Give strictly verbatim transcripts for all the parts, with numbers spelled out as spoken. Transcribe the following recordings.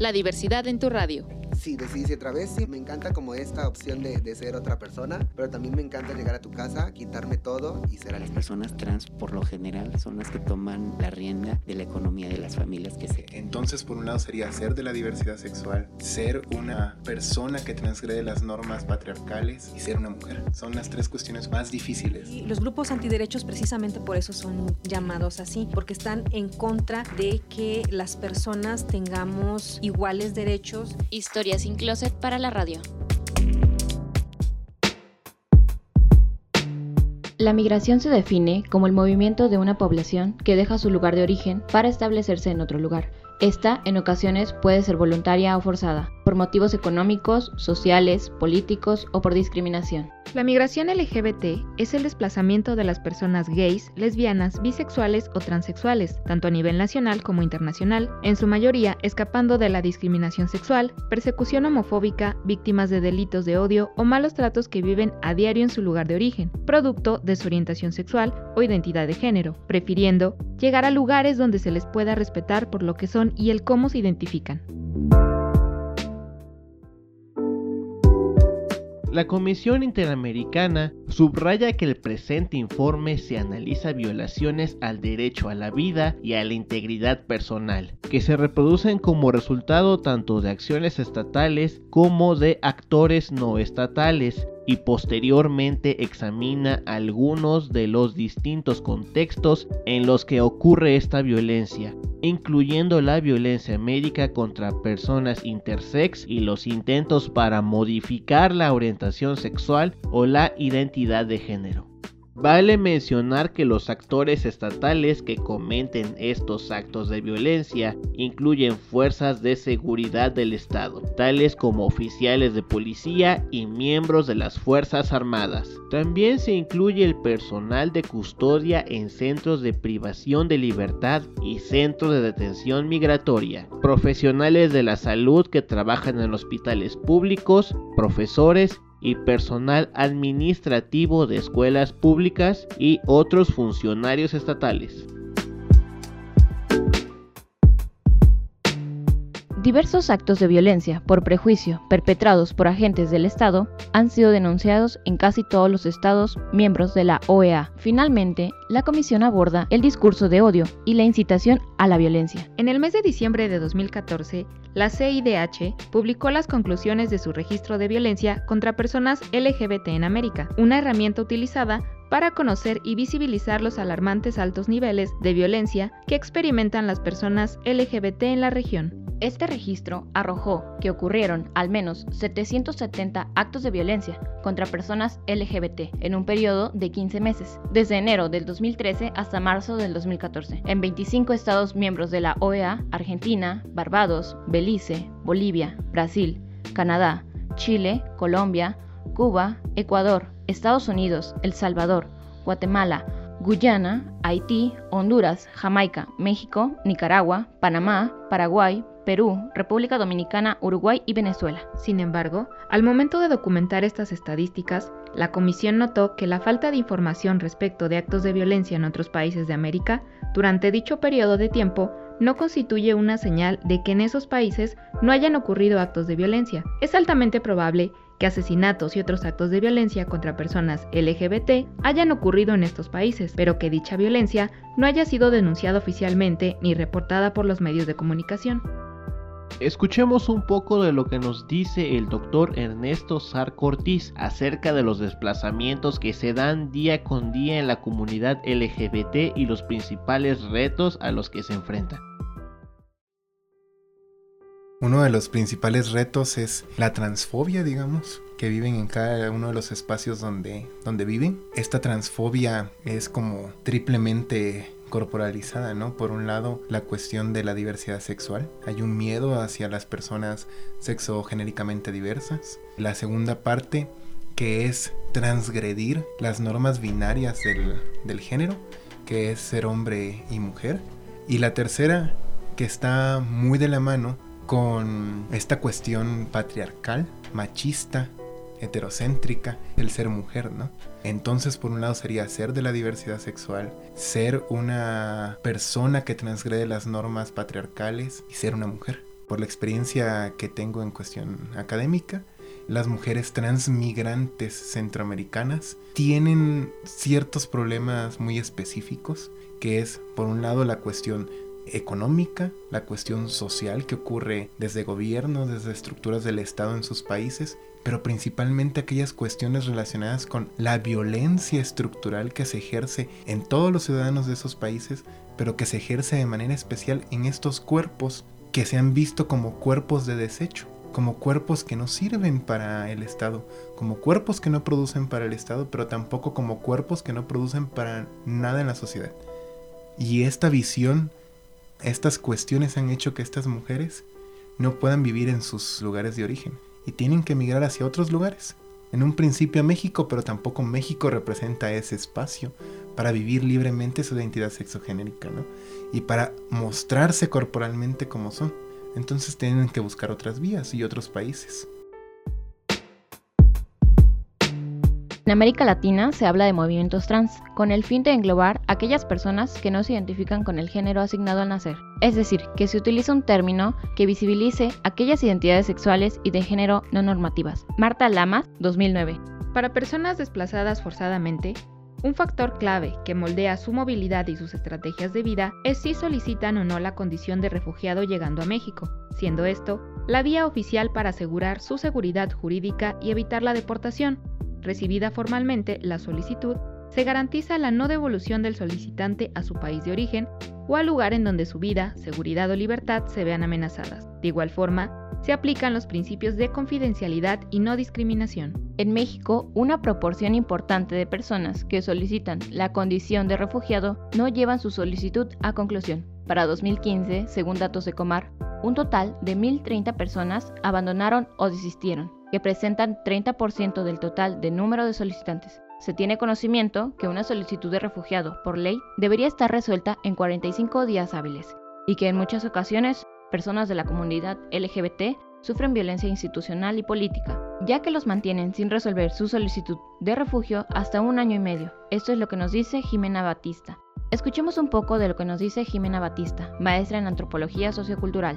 La diversidad en tu radio. Sí, decidí otra vez, sí, me encanta como esta opción de, de ser otra persona, pero también me encanta llegar a tu casa, quitarme todo y ser a las personas trans por lo general son las que toman la rienda de la economía de las familias que se... Entonces, por un lado sería ser de la diversidad sexual, ser una persona que transgrede las normas patriarcales y ser una mujer. Son las tres cuestiones más difíciles. Y los grupos antiderechos precisamente por eso son llamados así, porque están en contra de que las personas tengamos iguales derechos. Historia sin closet para la radio. La migración se define como el movimiento de una población que deja su lugar de origen para establecerse en otro lugar. Esta, en ocasiones, puede ser voluntaria o forzada, por motivos económicos, sociales, políticos o por discriminación. La migración L G B T es el desplazamiento de las personas gays, lesbianas, bisexuales o transexuales, tanto a nivel nacional como internacional, en su mayoría escapando de la discriminación sexual, persecución homofóbica, víctimas de delitos de odio o malos tratos que viven a diario en su lugar de origen, producto de su orientación sexual o identidad de género, prefiriendo llegar a lugares donde se les pueda respetar por lo que son y el cómo se identifican. La Comisión Interamericana subraya que el presente informe se analiza violaciones al derecho a la vida y a la integridad personal, que se reproducen como resultado tanto de acciones estatales como de actores no estatales, y posteriormente examina algunos de los distintos contextos en los que ocurre esta violencia, incluyendo la violencia médica contra personas intersex y los intentos para modificar la orientación sexual o la identidad de género. Vale mencionar que los actores estatales que cometen estos actos de violencia incluyen fuerzas de seguridad del Estado, tales como oficiales de policía y miembros de las Fuerzas Armadas. También se incluye el personal de custodia en centros de privación de libertad y centros de detención migratoria, profesionales de la salud que trabajan en hospitales públicos, profesores y personal administrativo de escuelas públicas y otros funcionarios estatales. Diversos actos de violencia por prejuicio perpetrados por agentes del Estado han sido denunciados en casi todos los estados miembros de la O E A. Finalmente, la comisión aborda el discurso de odio y la incitación a la violencia. En el mes de diciembre de dos mil catorce, la C I D H publicó las conclusiones de su registro de violencia contra personas L G B T en América, una herramienta utilizada para conocer y visibilizar los alarmantes altos niveles de violencia que experimentan las personas L G B T en la región. Este registro arrojó que ocurrieron al menos setecientos setenta actos de violencia contra personas L G B T en un periodo de quince meses, desde enero del dos mil trece hasta marzo del dos mil catorce, en veinticinco estados miembros de la O E A: Argentina, Barbados, Belice, Bolivia, Brasil, Canadá, Chile, Colombia, Cuba, Ecuador, Estados Unidos, El Salvador, Guatemala, Guyana, Haití, Honduras, Jamaica, México, Nicaragua, Panamá, Paraguay, Perú, República Dominicana, Uruguay y Venezuela. Sin embargo, al momento de documentar estas estadísticas, la comisión notó que la falta de información respecto de actos de violencia en otros países de América durante dicho periodo de tiempo no constituye una señal de que en esos países no hayan ocurrido actos de violencia. Es altamente probable que asesinatos y otros actos de violencia contra personas L G B T hayan ocurrido en estos países, pero que dicha violencia no haya sido denunciada oficialmente ni reportada por los medios de comunicación. Escuchemos un poco de lo que nos dice el doctor Ernesto Zarco Ortiz acerca de los desplazamientos que se dan día con día en la comunidad L G B T y los principales retos a los que se enfrentan. Uno de los principales retos es la transfobia, digamos, que viven en cada uno de los espacios donde, donde viven. Esta transfobia es como triplemente corporalizada, ¿no? Por un lado, la cuestión de la diversidad sexual. Hay un miedo hacia las personas sexogenéricamente diversas. La segunda parte, que es transgredir las normas binarias del, del género, que es ser hombre y mujer. Y la tercera, que está muy de la mano con esta cuestión patriarcal, machista, heterocéntrica, el ser mujer, ¿no? Entonces, por un lado sería ser de la diversidad sexual, ser una persona que transgrede las normas patriarcales y ser una mujer. por la experiencia que tengo en cuestión académica, las mujeres transmigrantes centroamericanas tienen ciertos problemas muy específicos, que es, por un lado, la cuestión económica, la cuestión social que ocurre desde gobiernos, desde estructuras del Estado en sus países, pero principalmente aquellas cuestiones relacionadas con la violencia estructural que se ejerce en todos los ciudadanos de esos países, pero que se ejerce de manera especial en estos cuerpos que se han visto como cuerpos de desecho, como cuerpos que no sirven para el Estado, como cuerpos que no producen para el Estado, pero tampoco como cuerpos que no producen para nada en la sociedad. Y esta visión, estas cuestiones han hecho que estas mujeres no puedan vivir en sus lugares de origen y tienen que emigrar hacia otros lugares. En un principio a México, pero tampoco México representa ese espacio para vivir libremente su identidad sexogenérica, ¿no? Y para mostrarse corporalmente como son. Entonces tienen que buscar otras vías y otros países. En América Latina se habla de movimientos trans, con el fin de englobar a aquellas personas que no se identifican con el género asignado al nacer. Es decir, que se utiliza un término que visibilice aquellas identidades sexuales y de género no normativas. Marta Lamas, dos mil nueve. Para personas desplazadas forzadamente, un factor clave que moldea su movilidad y sus estrategias de vida es si solicitan o no la condición de refugiado llegando a México, siendo esto la vía oficial para asegurar su seguridad jurídica y evitar la deportación. Recibida formalmente la solicitud, se garantiza la no devolución del solicitante a su país de origen o al lugar en donde su vida, seguridad o libertad se vean amenazadas. De igual forma, se aplican los principios de confidencialidad y no discriminación. En México, una proporción importante de personas que solicitan la condición de refugiado no llevan su solicitud a conclusión. Para dos mil quince, según datos de Comar, un total de mil treinta personas abandonaron o desistieron, que presentan treinta por ciento del total de número de solicitantes. Se tiene conocimiento que una solicitud de refugiado, por ley, debería estar resuelta en cuarenta y cinco días hábiles, y que en muchas ocasiones, personas de la comunidad L G B T sufren violencia institucional y política, ya que los mantienen sin resolver su solicitud de refugio hasta un año y medio. Esto es lo que nos dice Jimena Batista. Escuchemos un poco de lo que nos dice Jimena Batista, maestra en antropología sociocultural.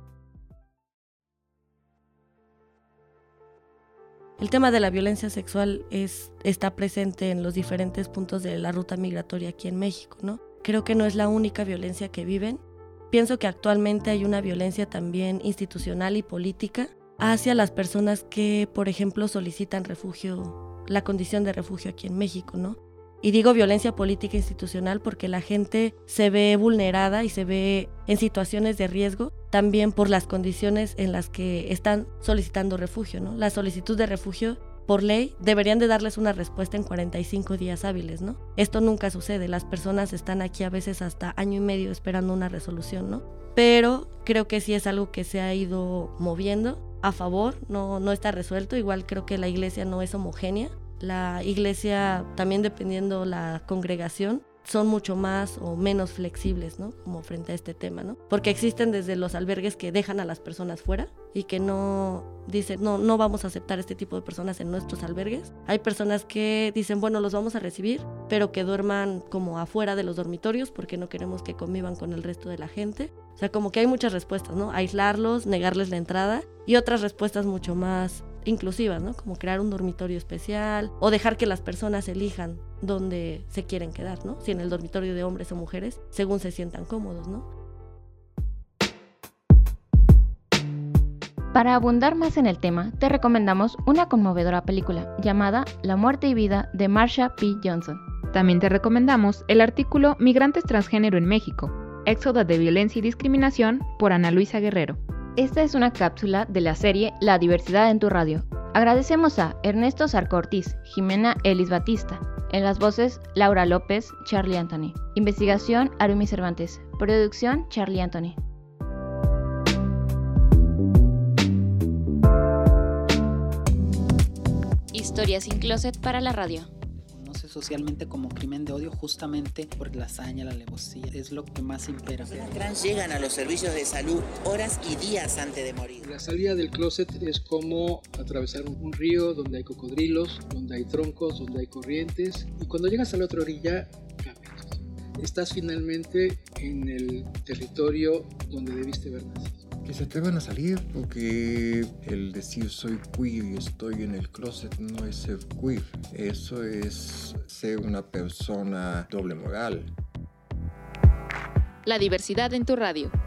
El tema de la violencia sexual es, está presente en los diferentes puntos de la ruta migratoria aquí en México, ¿no? Creo que no es la única violencia que viven. Pienso que actualmente hay una violencia también institucional y política hacia las personas que, por ejemplo, solicitan refugio, la condición de refugio aquí en México, ¿no? Y digo violencia política institucional porque la gente se ve vulnerada y se ve en situaciones de riesgo también por las condiciones en las que están solicitando refugio, ¿no? La solicitud de refugio, por ley, deberían de darles una respuesta en cuarenta y cinco días hábiles, ¿no? Esto nunca sucede, las personas están aquí a veces hasta año y medio esperando una resolución, ¿no? Pero creo que sí es algo que se ha ido moviendo a favor, no, no está resuelto, igual creo que la iglesia no es homogénea. La iglesia, también dependiendo la congregación, son mucho más o menos flexibles, ¿no? Como frente a este tema, ¿no? Porque existen desde los albergues que dejan a las personas fuera y que no dicen, no, no vamos a aceptar este tipo de personas en nuestros albergues. Hay personas que dicen, bueno, los vamos a recibir, pero que duerman como afuera de los dormitorios porque no queremos que convivan con el resto de la gente. O sea, como que hay muchas respuestas, ¿no? Aislarlos, negarles la entrada y otras respuestas mucho más inclusivas, ¿no? Como crear un dormitorio especial o dejar que las personas elijan dónde se quieren quedar, ¿no? Si en el dormitorio de hombres o mujeres, según se sientan cómodos, ¿no? Para abundar más en el tema, te recomendamos una conmovedora película llamada La muerte y vida de Marsha P. Johnson. También te recomendamos el artículo Migrantes transgénero en México, Éxodo de violencia y discriminación por Ana Luisa Guerrero. Esta es una cápsula de la serie La diversidad en tu radio. Agradecemos a Ernesto Zarco Ortiz, Jimena Elis Batista. En las voces, Laura López, Charlie Anthony. Investigación, Arumi Cervantes. Producción, Charlie Anthony. Historia sin closet para la radio. Socialmente como crimen de odio justamente por la hazaña, la alevosía, es lo que más impera. Las personas trans llegan a los servicios de salud horas y días antes de morir. La salida del closet es como atravesar un río donde hay cocodrilos, donde hay troncos, donde hay corrientes, y cuando llegas a la otra orilla cambias. Estás finalmente en el territorio donde debiste haber nacido. que se atrevan a salir, porque el decir soy queer y estoy en el closet no es ser queer, eso es ser una persona doble moral. La diversidad en tu radio.